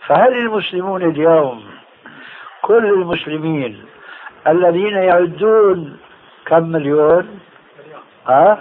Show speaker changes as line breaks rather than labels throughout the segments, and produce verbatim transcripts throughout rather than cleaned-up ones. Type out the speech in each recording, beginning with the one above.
فهل المسلمون اليوم كل المسلمين الذين يعدون كم مليون؟ ها؟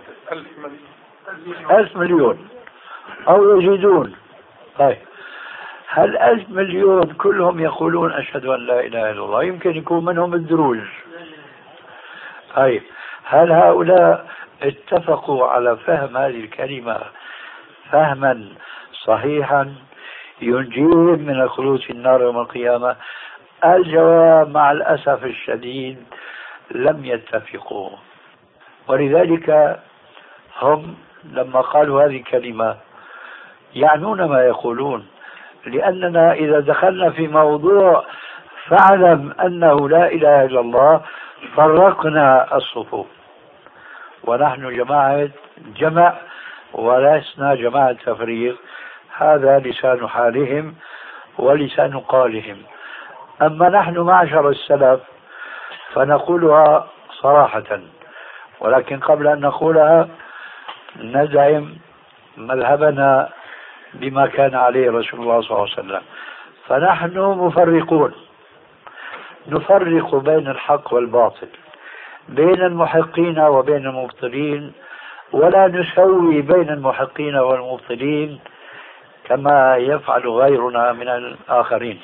ألف مليون أو يزيدون. طيب هل ألف مليون كلهم يقولون أشهد أن لا إله إلا الله؟ يمكن يكون منهم الدروز. طيب هل هؤلاء اتفقوا على فهم هذه الكلمة فهما صحيحا ينجيهم من الخلود في النار يوم القيامة؟ الجواب مع الأسف الشديد لم يتفقوا. ولذلك هم لما قالوا هذه الكلمة يعنون ما يقولون، لأننا إذا دخلنا في موضوع فاعلم أنه لا إله إلا الله فرقنا الصفوف، ونحن جماعة جمع ولسنا جماعة تفريق. هذا لسان حالهم ولسان قالهم. أما نحن معشر السلف فنقولها صراحة، ولكن قبل أن نقولها ندعم مذهبنا بما كان عليه رسول الله صلى الله عليه وسلم. فنحن مفرقون، نفرق بين الحق والباطل، بين المحقين وبين المبطلين، ولا نسوي بين المحقين والمبطلين كما يفعل غيرنا من الآخرين.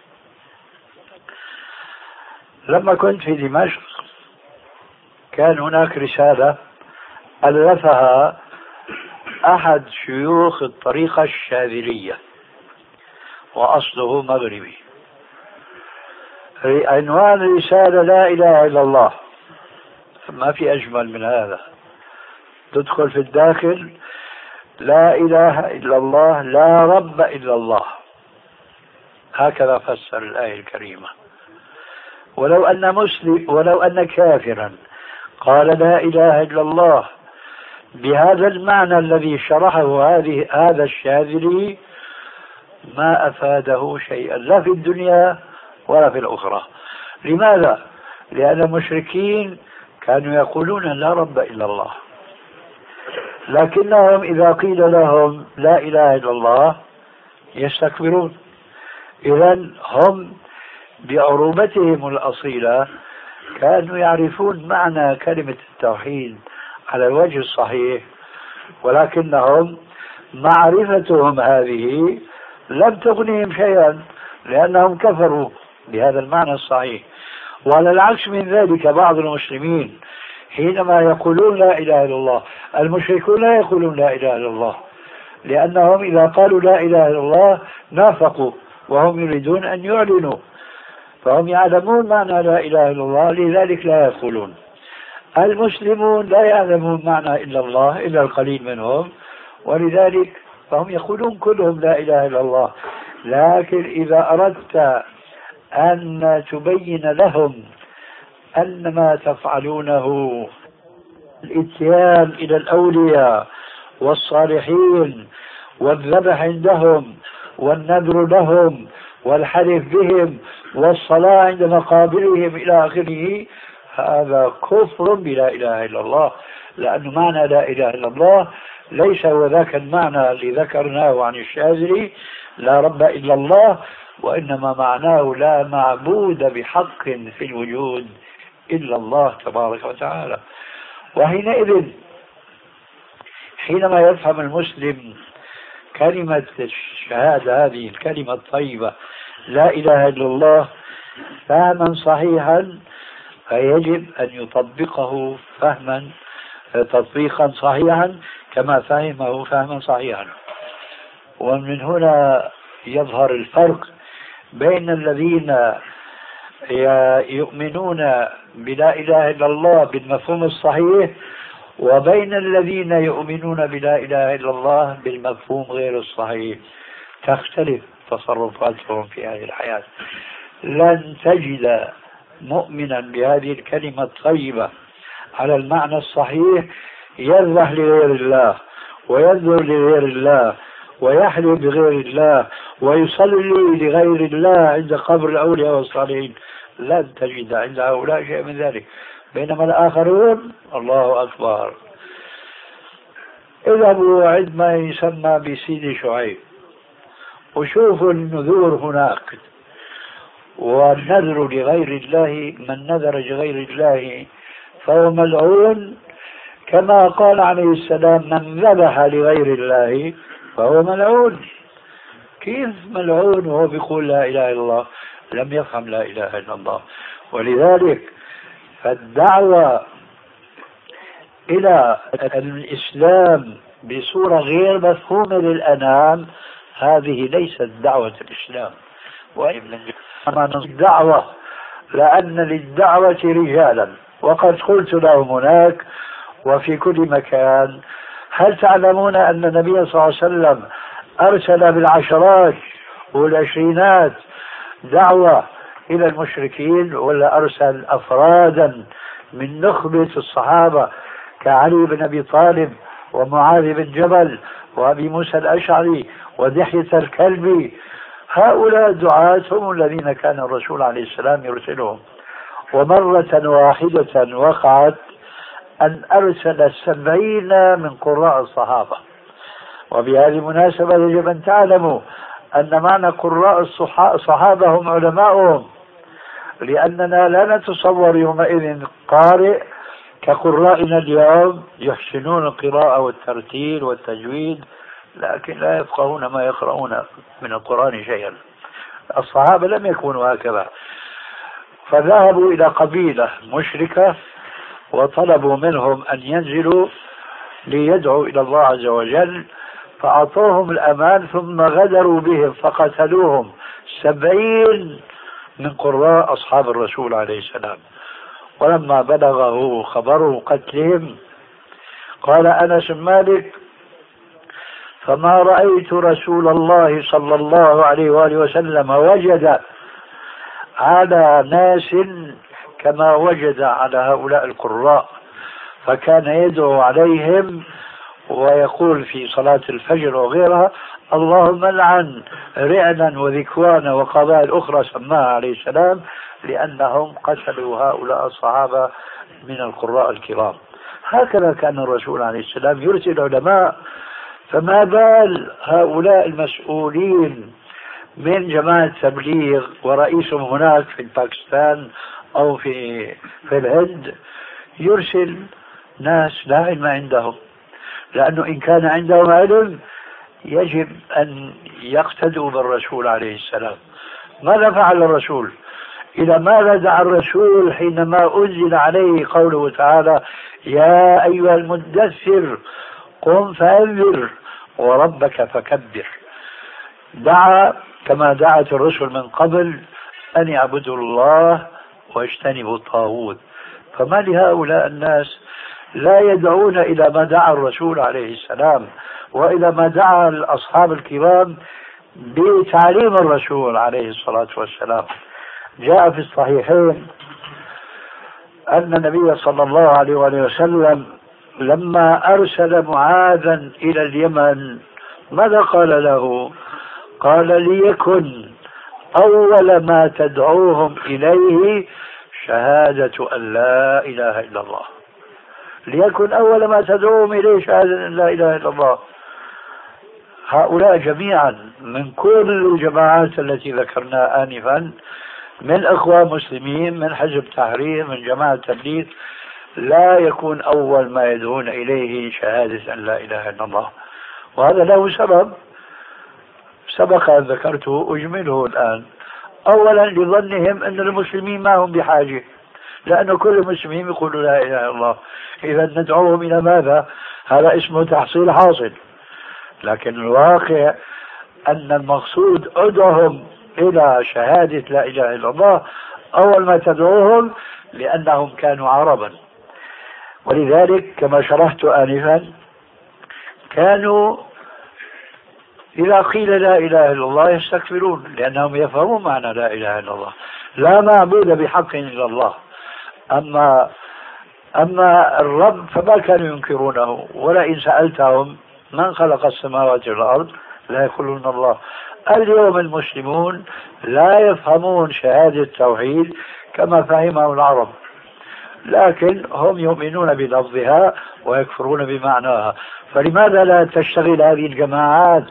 لما كنت في دمشق كان هناك رسالة ألفها أحد شيوخ الطريقة الشاذلية وأصله مغربي. عنوان الرسالة لا إله إلا الله. ما في أجمل من هذا. تدخل في الداخل لا إله إلا الله لا رب إلا الله، هكذا فسر الآية الكريمة. ولو أن مسلم ولو أن كافرا قال لا إله إلا الله بهذا المعنى الذي شرحه هذه هذا الشاذلي ما أفاده شيئا لا في الدنيا ولا في الأخرى. لماذا؟ لأن المشركين كانوا يقولون لا رب إلا الله، لكنهم إذا قيل لهم لا إله إلا الله يستكبرون. إذن هم بعروبتهم الأصيلة كانوا يعرفون معنى كلمة التوحيد على الوجه الصحيح، ولكنهم معرفتهم هذه لم تغنيهم شيئا لأنهم كفروا بهذا المعنى الصحيح. وعلى العكس من ذلك بعض المسلمين حينما يقولون لا إله إلا الله، المشركون لا يقولون لا إله إلا الله، لأنهم إذا قالوا لا إله إلا الله نافقوا وهم يريدون أن يعلنوا، فهم يعلمون معنى لا إله إلا الله لذلك لا يقولون. المسلمون لا يعلمون معنى إلا الله إلا القليل منهم، ولذلك فهم يقولون كلهم لا إله إلا الله. لكن إذا أردت أن تبين لهم أن ما تفعلونه الاتيان إلى الأولياء والصالحين والذبح عندهم والنذر لهم والحلف بهم والصلاة عند مقابرهم إلى آخره، هذا كفر بلا إله إلا الله، لأن معنى لا إله إلا الله ليس هو ذاك المعنى اللي ذكرناه عن الشاذلي لا رب إلا الله، وإنما معناه لا معبود بحق في الوجود إلا الله تبارك وتعالى. وحينئذ حينما يفهم المسلم كلمة الشهادة هذه الكلمة الطيبة لا إله إلا الله فهما صحيحا، فيجب أن يطبقه فهما تطبيقا صحيحا كما فهمه فهما صحيحا. ومن هنا يظهر الفرق بين الذين يؤمنون بلا إله إلا الله بالمفهوم الصحيح وبين الذين يؤمنون بلا إله إلا الله بالمفهوم غير الصحيح. تختلف تصرفاتهم في هذه الحياة. لن تجد مؤمنا بهذه الكلمة الطيبة على المعنى الصحيح يذبح لغير الله ويذبح لغير الله ويحلف بغير الله ويصلي لغير الله عند قبر الأولياء والصالحين. لن تجد عند هؤلاء شيء من ذلك. بينما الآخرون الله أكبر، اذهبوا عند ما يسمى بسيد شعيب وشوفوا النذور هناك. والنذر لغير الله، من نذر لغير الله فهو ملعون، كما قال عليه السلام من ذبح لغير الله فهو ملعون. كيف ملعون وهو بيقول لا إله إلا الله؟ لم يفهم لا إله إلا الله. ولذلك فالدعوة إلى الإسلام بصورة غير مفهومة للأنام هذه ليست دعوة الإسلام. وإنما الدعوة لأن للدعوة رجالا، وقد قلت لهم هناك وفي كل مكان: هل تعلمون أن النبي صلى الله عليه وسلم أرسل بالعشرات والعشرينات دعوة إلى المشركين، ولا أرسل أفرادا من نخبة الصحابة كعلي بن أبي طالب ومعاذ بن جبل وأبي موسى الأشعري ودحية الكلبي؟ هؤلاء الدعاة هم الذين كان الرسول عليه السلام يرسلهم. ومرة واحدة وقعت أن أرسل سبعين من قراء الصحابة. وبهذه المناسبة يجب أن تعلموا أن معنى قراء الصحابة هم علماؤهم، لأننا لا نتصور يومئذ قارئ كقرائنا اليوم يحسنون القراءة والترتيل والتجويد، لكن لا يفقهون ما يقرؤون من القرآن شيئا. الصحابة لم يكونوا هكذا، فذهبوا إلى قبيلة مشركة وطلبوا منهم أن ينزلوا ليدعوا إلى الله عز وجل، فأعطوهم الأمان ثم غدروا بهم فقتلوهم سبعين من قراء أصحاب الرسول عليه السلام. ولما بلغه خبر قتلهم قال أنس بن مالك: فما رأيت رسول الله صلى الله عليه وآله وسلم وجد على ناس كما وجد على هؤلاء القراء، فكان يدعو عليهم ويقول في صلاة الفجر وغيرها: اللهم لعن رعلا وذكوانا وقبائل أخرى سماها عليه السلام، لأنهم قتلوا هؤلاء الصحابة من القراء الكرام. هكذا كان الرسول عليه السلام يرسل علماء. فما بال هؤلاء المسؤولين من جماعة التبليغ ورئيسهم هناك في باكستان أو في في الهند يرسل ناس لا علم عندهم، لأنه إن كان عندهم علم يجب أن يقتدوا بالرسول عليه السلام. ماذا فعل الرسول؟ إلى ماذا دعا الرسول حينما أنزل عليه قوله تعالى: يا أيها المدثر قم فأنذر وربك فكبر؟ دعا كما دعت الرسل من قبل أن يعبدوا الله واجتنبوا الطاغوت. فما لهؤلاء الناس لا يدعون إلى ما دعا الرسول عليه السلام وإلى ما دعا الأصحاب الكرام بتعليم الرسول عليه الصلاة والسلام؟ جاء في الصحيحين أن النبي صلى الله عليه وآله وسلم لما أرسل معاذا إلى اليمن ماذا قال له؟ قال: ليكن أول ما تدعوهم إليه شهادة أن لا إله إلا الله. ليكن أول ما تدعوهم إليه شهادة أن لا إله إلا الله. هؤلاء جميعا من كل الجماعات التي ذكرناها آنفا، من إخوان مسلمين، من حزب تحرير، من جماعة تبليغ، لا يكون أول ما يدعون إليه شهادة أن لا إله إلا الله. وهذا له سبب سبق أن ذكرته أجمله الآن. أولا لظنهم أن المسلمين ما هم بحاجة، لأن كل المسلمين يقولوا لا إله إلا الله، إذا ندعوهم إلى ماذا؟ هذا اسمه تحصيل حاصل. لكن الواقع أن المقصود أدعوهم إلى شهادة لا إله إلا الله أول ما تدعوهم، لأنهم كانوا عربا. ولذلك كما شرحت آنفا كانوا إذا قيل لا إله إلا الله يستكبرون، لأنهم يفهمون معنى لا إله إلا الله، لا معبود بحق إلا الله. أما أما الرب فما كانوا ينكرونه، ولئن سألتهم من خلق السماوات والأرض لا يقولون الله. اليوم المسلمون لا يفهمون شهادة التوحيد كما فهمه العرب، لكن هم يؤمنون بلفظها ويكفرون بمعناها. فلماذا لا تشتغل هذه الجماعات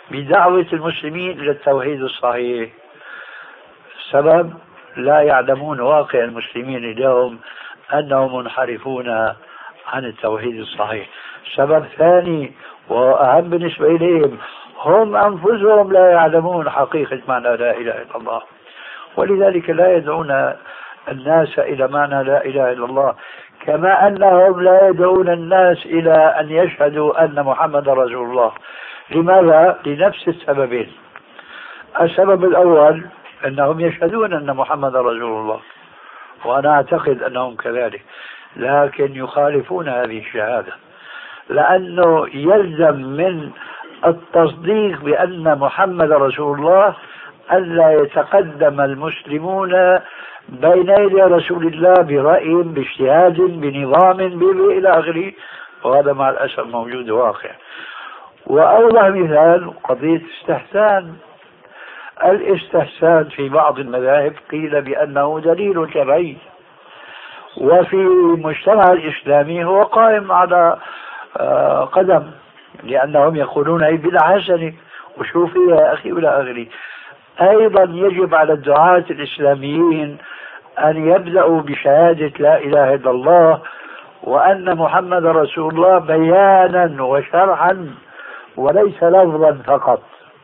بدعوة المسلمين إلى التوحيد الصحيح. السبب لا يعلمون واقع المسلمين اليوم أنهم منحرفون عن التوحيد الصحيح. سبب ثاني وأهم بالنسبة إليهم، هم أنفسهم لا يعلمون حقيقة معنى لا إله إلا الله، ولذلك لا يدعون الناس إلى معنى لا إله إلا الله، كما أنهم لا يدعون الناس إلى أن يشهدوا أن محمد رسول الله. لماذا؟ لنفس السببين. السبب الأول أنهم يشهدون أن محمد رسول الله، وأنا أعتقد أنهم كذلك، لكن يخالفون هذه الشهادة، لأنه يلزم من التصديق بأن محمد رسول الله ألا يتقدم المسلمون بين يدي رسول الله برأي باجتهاد بنظام إلى آخره، وهذا مع الأسف موجود واقع. وأوضح مثال قضية استحسان. الاستحسان في بعض المذاهب قيل بأنه دليل شرعي، وفي المجتمع الإسلامي هو قائم على قدم، لأنهم يقولون أي بدعة حسنة وشوف يا أخي ولا أغري. أيضا يجب على الدعاة الإسلاميين أن يبدأوا بشهادة لا إله إلا الله وأن محمد رسول الله بيانا وشرعا وليس لفظا فقط.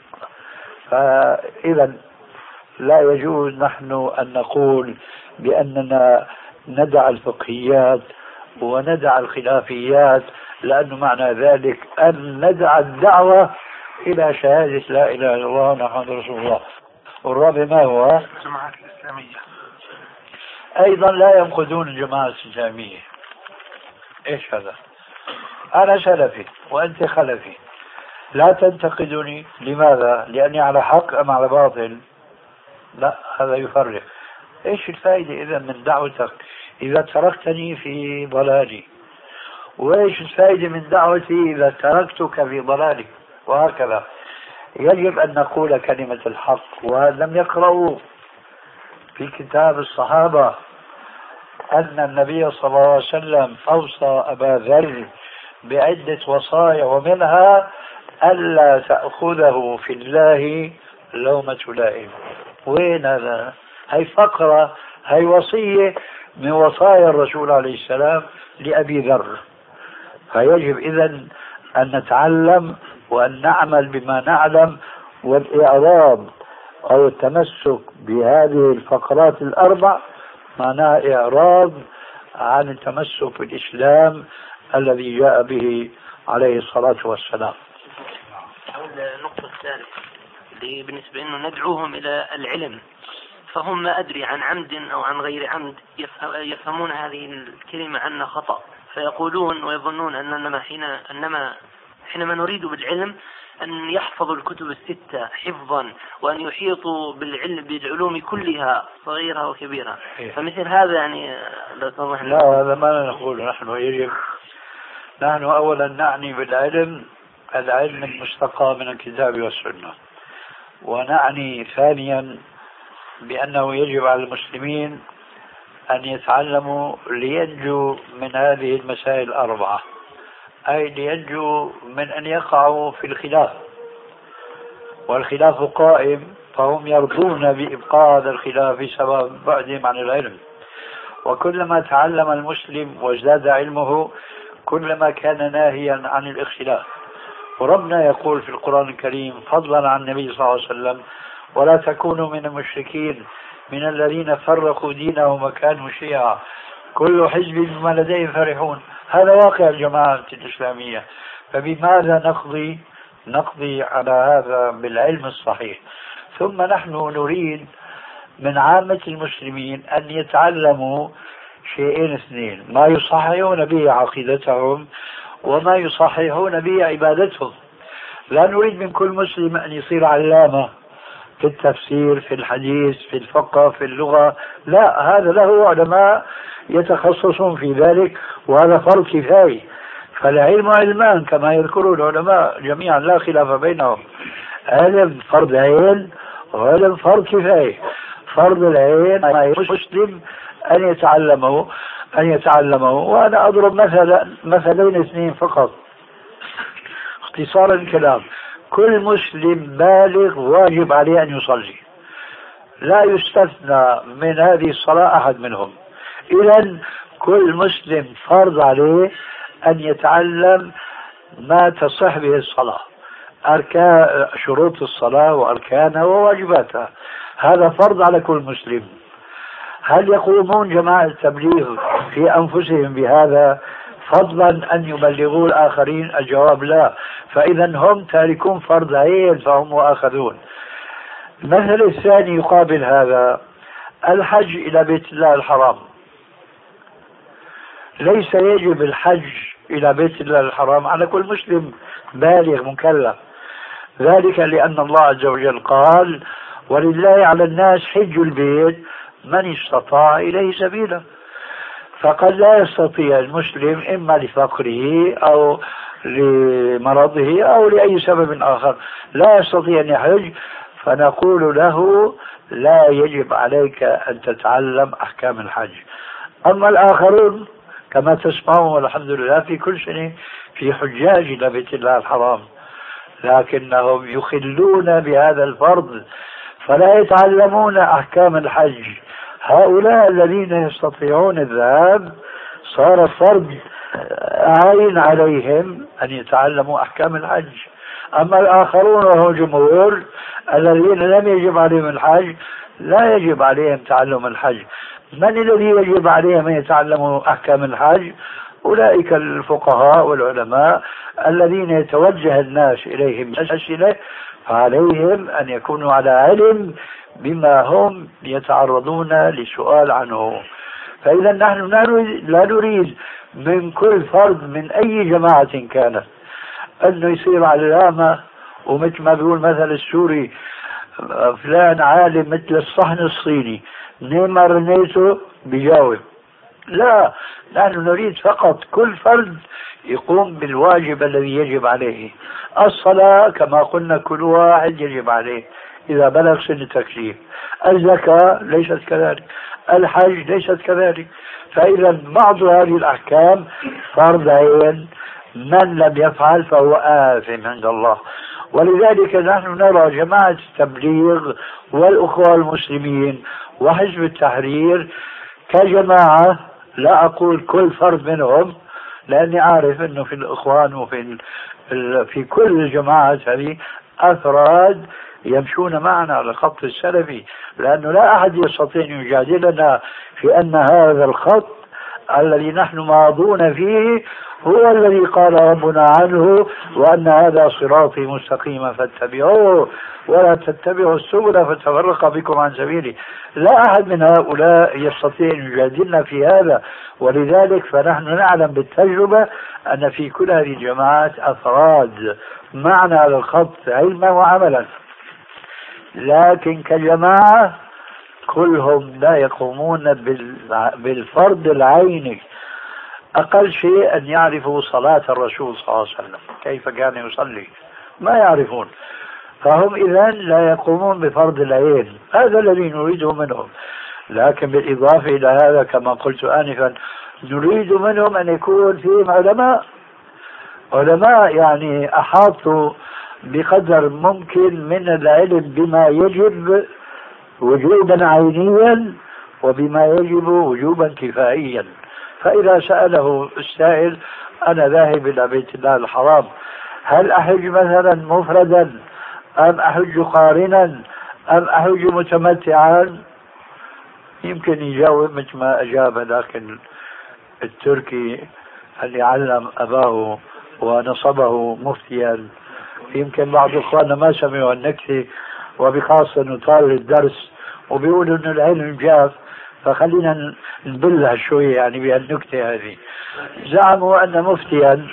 فإذا لا يجوز نحن أن نقول بأننا ندع الفقهيات وندع الخلافيات، لأن معنى ذلك أن ندع الدعوة إلى شهادة لا إله إلا الله محمد رسول الله. والرابع ما هو؟ الجماعة الإسلامية. أيضا لا ينقذون الجماعة الإسلامية. إيش هذا؟ أنا سلفي وأنت خلفي، لا تنتقدني. لماذا؟ لأني على حق أم على باطل؟ لا، هذا يفرق. إيش الفائدة إذا من دعوتك إذا تركتني في ضلالي؟ وإيش الفائدة من دعوتي إذا تركتك في ضلالي؟ وهكذا يجب أن نقول كلمة الحق. ولم يقرأوا في كتاب الصحابة أن النبي صلى الله عليه وسلم أوصى أبا ذر بعدة وصايا، ومنها ألا تأخذه في الله لومة لائم. وين هذا؟ هي فقرة، هي وصية من وصايا الرسول عليه السلام لأبي ذر. فيجب إذن أن نتعلم وأن نعمل بما نعلم، والإعراض أو التمسك بهذه الفقرات الأربع معناه إعراض عن التمسك بالإسلام الذي جاء به عليه الصلاة والسلام.
النقطة الثالثة اللي بالنسبة إنه ندعوهم إلى العلم، فهم ما أدري عن عمد أو عن غير عمد يفهمون هذه الكلمة عنا خطأ، فيقولون ويظنون أننا حين أنما حينما نريد بالعلم أن يحفظوا الكتب الستة حفظا، وأن يحيطوا بالعلم بالعلوم كلها صغيرة وكبيرة. فمثل هذا يعني
لا، هذا ما نقول نحن. يجب نحن أولا نعني بالعلم العلم المستقى من الكتاب والسنة، ونعني ثانيا بأنه يجب على المسلمين أن يتعلموا لينجوا من هذه المسائل الأربعة، أي لينجوا من أن يقعوا في الخلاف، والخلاف قائم، فهم يرضون بإبقاء هذا الخلاف بسبب بعدهم عن العلم. وكلما تعلم المسلم وازداد علمه كلما كان ناهيا عن الاختلاف. وربنا يقول في القرآن الكريم فضلا عن النبي صلى الله عليه وسلم: ولا تكونوا من المشركين من الذين فرقوا دينهم وكانوا شيعا كل حزب بما لديهم فرحون. هذا واقع الجماعة الإسلامية. فبماذا نقضي نقضي على هذا؟ بالعلم الصحيح. ثم نحن نريد من عامة المسلمين أن يتعلموا شيئين اثنين: ما يصححون به عقيدتهم وما يصححون به عبادتهم. لا نريد من كل مسلم أن يصير علامة في التفسير، في الحديث، في الفقه، في اللغة. لا، هذا له علماء يتخصصون في ذلك، وهذا فرض كفاية. فالعلم علمان كما يذكر العلماء جميعا لا خلاف بينهم. علم فرض عين وعلم فرض كفاية. فرض العين ما يسلم أن يتعلمه أن يتعلمه وأنا أضرب مثلا مثلين اثنين فقط اختصارا الكلام. كل مسلم بالغ واجب عليه أن يصلي، لا يستثنى من هذه الصلاة أحد منهم. إذن كل مسلم فرض عليه أن يتعلم ما تصح به الصلاة، أركان شروط الصلاة وأركانها وواجباتها، هذا فرض على كل مسلم. هل يقومون جماعة التبليغ في أنفسهم بهذا فضلا أن يبلغوا الآخرين؟ الجواب لا، فإذا هم تاركون فرض عين فهم مؤاخذون. المثل الثاني يقابل هذا، الحج إلى بيت الله الحرام. ليس يجب الحج إلى بيت الله الحرام على كل مسلم بالغ مكلف، ذلك لأن الله عز وجل قال ولله على الناس حج البيت من استطاع إليه سبيلا. فقد لا يستطيع المسلم إما لفقره أو لمرضه أو لأي سبب آخر لا يستطيع أن يحج، فنقول له لا يجب عليك أن تتعلم أحكام الحج. أما الآخرون كما تسمعون والحمد لله في كل سنة في حجاج إلى بيت الله الحرام، لكنهم يخلون بهذا الفرض فلا يتعلمون أحكام الحج. هؤلاء الذين يستطيعون الذهاب صار فرض عين عليهم أن يتعلموا أحكام الحج. أما الآخرون وهو جمهور الذين لم يجب عليهم الحج لا يجب عليهم تعلم الحج. من الذي يجب عليهم أن يتعلموا أحكام الحج؟ أولئك الفقهاء والعلماء الذين يتوجه الناس إليهم بالأسئلة، فعليهم أن يكونوا على علم بما هم يتعرضون لسؤال عنه. فإذا نحن لا نريد من كل فرد من أي جماعة كانت أنه يصير علامة ومثل ما بيقول مثل السوري فلان عالم مثل الصحن الصيني نيما رنيته بيجاوب. لا، نحن نريد فقط كل فرد يقوم بالواجب الذي يجب عليه. الصلاة كما قلنا كل واحد يجب عليه إذا بلغ سن التكليف، الزكاة ليست كذلك، الحج ليست كذلك. فإذا بعض هذه الأحكام فرض عين، من لم يفعل فهو آثم عند الله. ولذلك نحن نرى جماعة التبليغ والأخوة المسلمين وحزب التحرير كجماعة، لا أقول كل فرد منهم لأني عارف أنه في الإخوان وفي في كل الجماعات هذه أفراد يمشون معنا على الخط السلفي، لأنه لا أحد يستطيع أن يجادلنا في أن هذا الخط الذي نحن ماضون فيه هو الذي قال ربنا عنه وأن هذا صراطي مستقيما فاتبعوه ولا تتبعوا السبل فتفرق بكم عن سبيله. لا أحد من هؤلاء يستطيع أن يجادلنا في هذا. ولذلك فنحن نعلم بالتجربة أن في كل هذه الجماعات أفراد معنا على الخط علما وعملا، لكن كجماعة كلهم لا يقومون بالفرض العيني. أقل شيء أن يعرفوا صلاة الرسول صلى الله عليه وسلم كيف كان يصلي، ما يعرفون، فهم إذن لا يقومون بفرض العين. هذا الذي نريده منهم. لكن بالإضافة إلى هذا كما قلت آنفا نريد منهم أن يكون فيهم علماء علماء يعني أحاطوا بقدر ممكن من العلم بما يجب وجوبا عينيا وبما يجب وجوبا كفائيا. فإذا سأله السائل أنا ذاهب إلى بيت الله الحرام، هل أحج مثلا مفردا أم أحج قارنا أم أحج متمتعا؟ يمكن يجاوب مثل ما أجاب لكن التركي اللي علم أباه ونصبه مفتيا. يمكن بعض إخواننا ما سمعوا النكتة وبخاصة نطال الدرس وبيقولوا إنه العلم جاف، فخلينا نبلها شوية يعني بهالنكتة هذه. زعموا أن مفتيا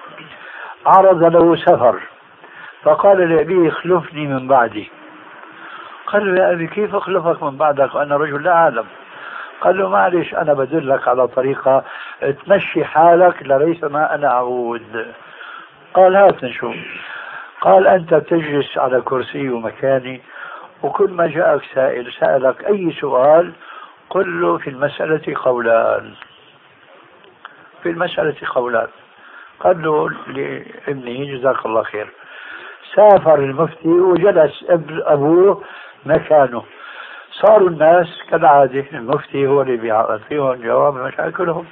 عرض له سفر فقال لأبيه اخلفني من بعدي. قال له يا أبي كيف أخلفك من بعدك وأنا رجل لا أعلم؟ قال له معلش أنا بدلك على طريقة تمشي حالك لريث ما أنا أعود. قال هات نشوف. قال أنت تجلس على كرسي ومكاني وكل ما جاءك سائل سألك أي سؤال قل له في المسألة قولان في المسألة قولان. قال له لابنه جزاك الله خير سافر المفتي وجلس ابن أبوه مكانه. صاروا الناس كالعادة المفتي هو اللي بيعطيهم جواب مشاكلهم،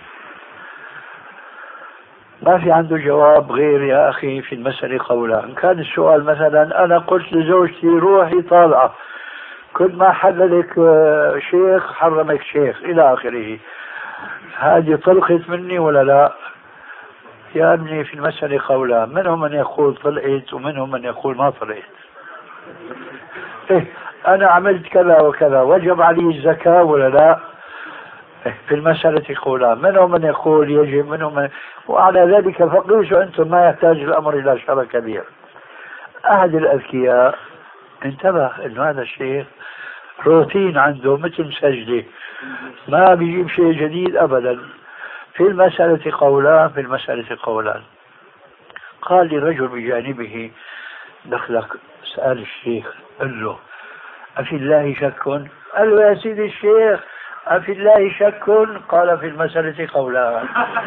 ما في عنده جواب غير يا أخي في المسألة قولان. كان السؤال مثلا أنا قلت لزوجتي روحي طالعة، كل ما حللك شيخ حرمك شيخ إلى آخره، هذه طلقت مني ولا لا؟ يا ابني في المسألة قولان، منهم من يقول طلقت ومنهم من يقول ما طلقت. إيه أنا عملت كذا وكذا وجب علي الزكاة ولا لا؟ إيه في المسألة قولان، منهم من يقول يجب، منهم من... وعلى ذلك فقيسوا أنتم، ما يحتاج الأمر إلى شرع كبير. أحد الأذكياء انتبه إنه هذا الشيخ روتين عنده مثل سجدة، ما بيجيب شيء جديد أبدا. في المسألة قولان، في المسألة قولان. قال لي رجل بجانبه دخلك سأل الشيخ قال له أفي الله شك؟ قال له يا سيدي الشيخ أفي الله شك؟ قال في المسألة قولان.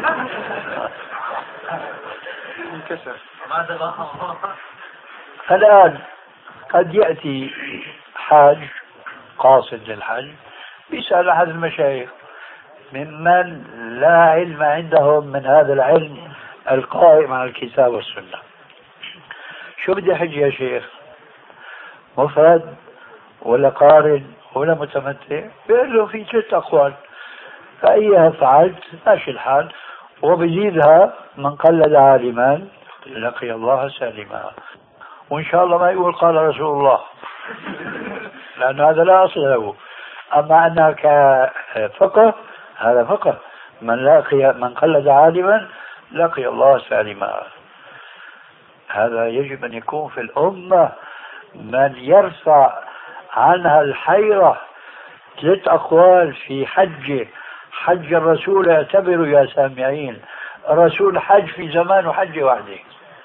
الآن قد يأتي حاج قاصد للحج بيسأل أحد المشايخ ممن لا علم عندهم من هذا العلم القائم على الكتاب والسنة، شو بدي حج يا شيخ؟ مفرد ولا قارن ولا متمتع؟ بيقول له في ثلاث أقوال، فأيها فعلت ماشي الحال، وبيزيدها من قلد عالما لقي الله سالما، وإن شاء الله ما يقول قال رسول الله لأن هذا لا أصل له. أما أنها كفقه هذا فقه، من لقي من قلد عالما لقي الله سالما. هذا يجب أن يكون في الأمة من يرفع عنها الحيرة. ثلاث أقوال في حج حج الرسول، اعتبروا يا سامعين الرسول حج في زمان وحج وحده،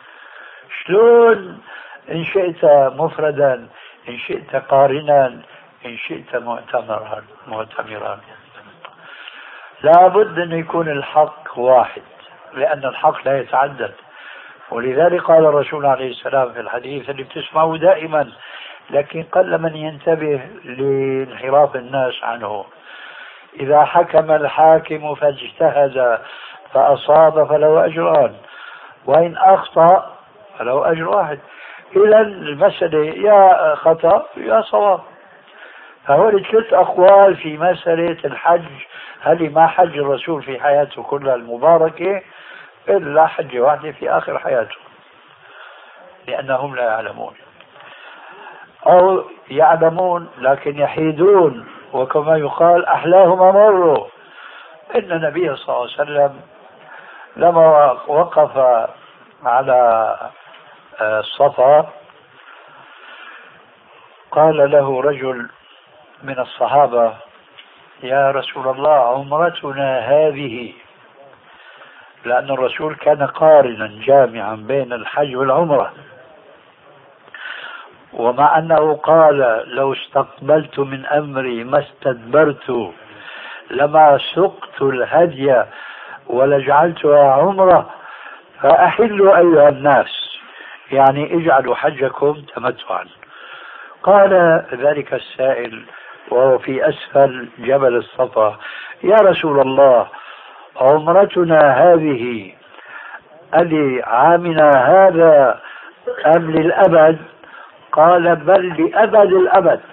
شلون إن شئت مفردا إن شئت قارنا إن شئت معتمرا معتمرا. لا بد أن يكون الحق واحد، لأن الحق لا يتعدد. ولذلك قال الرسول عليه السلام في الحديث اللي بتسمعه دائما لكن قل من ينتبه لانحراف الناس عنه: إذا حكم الحاكم فاجتهد فأصاب فله أجران، وإن أخطأ فله أجر واحد. إذا المسألة يا خطأ يا صواب. فهول ثلاث أقوال في مسألة الحج، هل ما حج الرسول في حياته كلها المباركة إلا حج واحدة في آخر حياته، لأنهم لا يعلمون أو يعلمون لكن يحيدون، وكما يقال أحلاهم مروا. إن النبي صلى الله عليه وسلم لما وقف على الصفا قال له رجل من الصحابة: يا رسول الله عمرتنا هذه، لأن الرسول كان قارنا جامعا بين الحج والعمرة، ومع أنه قال لو استقبلت من أمري ما استدبرت لما سقت الهدي ولجعلتها عمرة، فأحلوا أيها الناس، يعني اجعلوا حجكم تمتعا. قال ذلك السائل وهو في أسفل جبل الصفا: يا رسول الله عمرتنا هذه ألي عامنا هذا أم للأبد؟ قال: بل لأبد الأبد.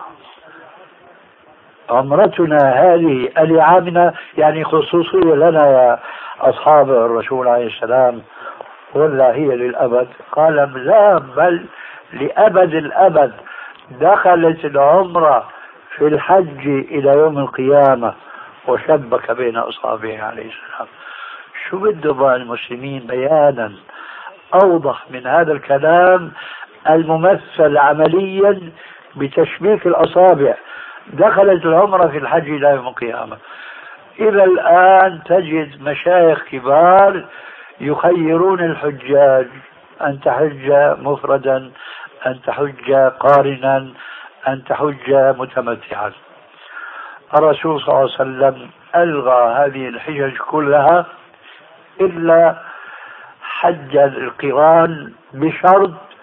عمرتنا هذه ألي عامنا يعني خصوصية لنا يا أصحاب الرسول عليه السلام ولا هي للأبد؟ قال: لا، بل لأبد الأبد. دخلت العمرة في الحج إلى يوم القيامة، وشبك بين أصابعه عليه السلام. شو بده بقى المسلمين بيانا أوضح من هذا الكلام الممثل عمليا بتشبيك الأصابع؟ دخلت العمرة في الحج إلى يوم القيامة. إلى الآن تجد مشايخ كبار يخيرون الحجاج: أن تحج مفردا، أن تحج قارنا، أن تحج متمتعا. الرسول صلى الله عليه وسلم ألغى هذه الحجج كلها إلا حج القران بشرط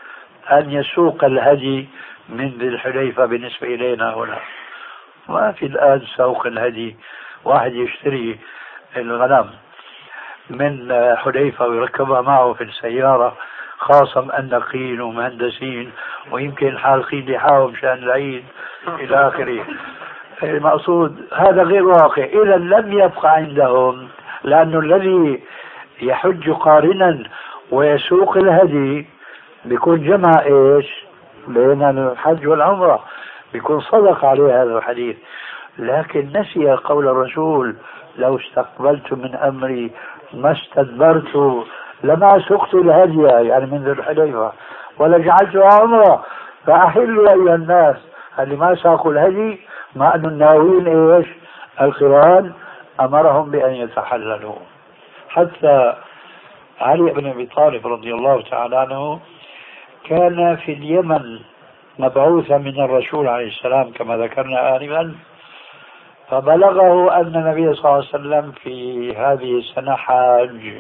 أن يسوق الهدي من ذي الحليفة بالنسبة إلينا هنا. ما في الآن سوق الهدي، واحد يشتري الغنم من حليفة ويركبها معه في السيارة، خاصة مأنقين ومهندسين ويمكن حالقين لحاهم مشان العيد إلى آخره. المقصود هذا غير واقع. إذا لم يبقى عندهم، لأنه الذي يحج قارنا ويسوق الهدي بيكون جمع إيش بين الحج والعمرة، بيكون صدق عليه هذا الحديث. لكن نسي قول الرسول: لو استقبلت من أمري ما استدبرت لما سقت الهدي، يعني من ذي الحليفة، ولجعلتها عمرة فأحلوا أيها الناس. اللي ما ساقوا الهدي مع أن الناويين إيش القران أمرهم بأن يتحللوا. حتى علي بن أبي طالب رضي الله تعالى عنه كان في اليمن مبعوثا من الرسول عليه السلام كما ذكرنا آنفا، فبلغه أن النبي صلى الله عليه وسلم في هذه السنة حاج،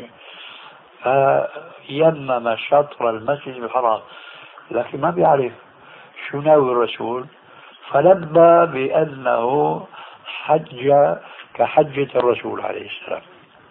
فيمم شطر المسجد الحرام، لكن ما بيعرف شو ناوي الرسول، فلبى بأنه حج كحجة الرسول عليه السلام.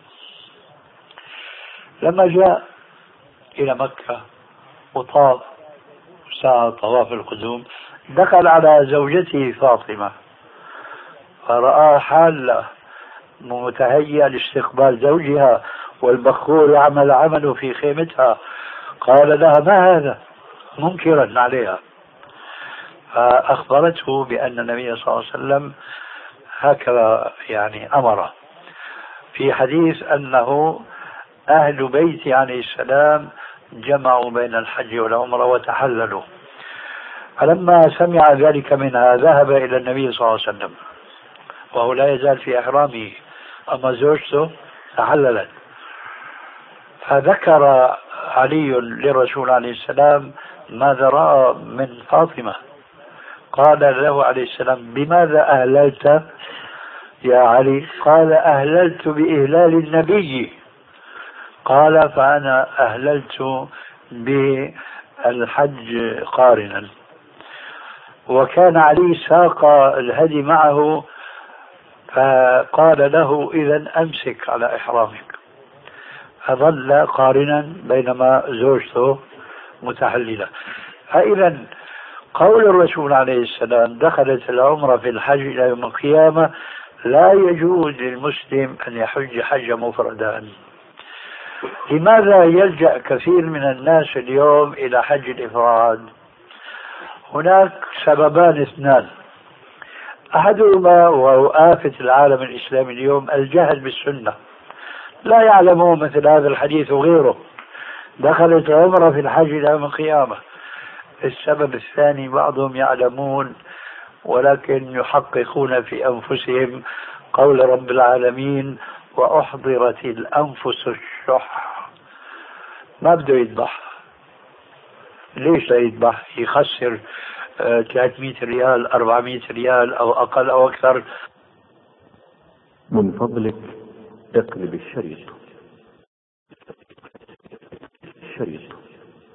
لما جاء إلى مكة وطاف ساعة طواف القدوم، دخل على زوجته فاطمة فرأى حالة متهيئة لاستقبال زوجها والبخور يعمل عمله في خيمتها، قال لها: ما هذا؟ منكرا عليها. فأخبرته بأن النبي صلى الله عليه وسلم هكذا يعني أمره في حديث أنه أهل بيتي عليه السلام جمعوا بين الحج والعمرة وتحللوا. فلما سمع ذلك منها ذهب إلى النبي صلى الله عليه وسلم وهو لا يزال في إحرامه، أما زوجته تحللت. فذكر علي للرسول عليه السلام ماذا رأى من فاطمة، قال له عليه السلام: بماذا أهللت يا علي؟ قال: أهللت بإهلال النبي. قال: فأنا أهللت بالحج قارنا. وكان علي ساق الهدي معه، فقال له: إذن أمسك على إحرامك. فظل قارنا بينما زوجته متحللة. فإذا قول الرسول عليه السلام: دخلت العمرة في الحج إلى يوم القيامة، لا يجوز للمسلم أن يحج حج مفردا. لماذا يلجأ كثير من الناس اليوم إلى حج الإفراد؟ هناك سببان اثنان. أحدهما وهو آفة العالم الإسلامي اليوم الجهل بالسنة، لا يعلمون مثل هذا الحديث وغيره: دخلت العمرة في الحج إلى يوم القيامة. السبب الثاني بعضهم يعلمون ولكن يحققون في أنفسهم قول رب العالمين: وأحضرت الأنفس الشح. ما بده يذبح. ليش لا يذبح؟ يخسر ثلاثمئة ريال أربعمئة ريال أو أقل أو أكثر.
من فضلك اقلب الشريط. الشريط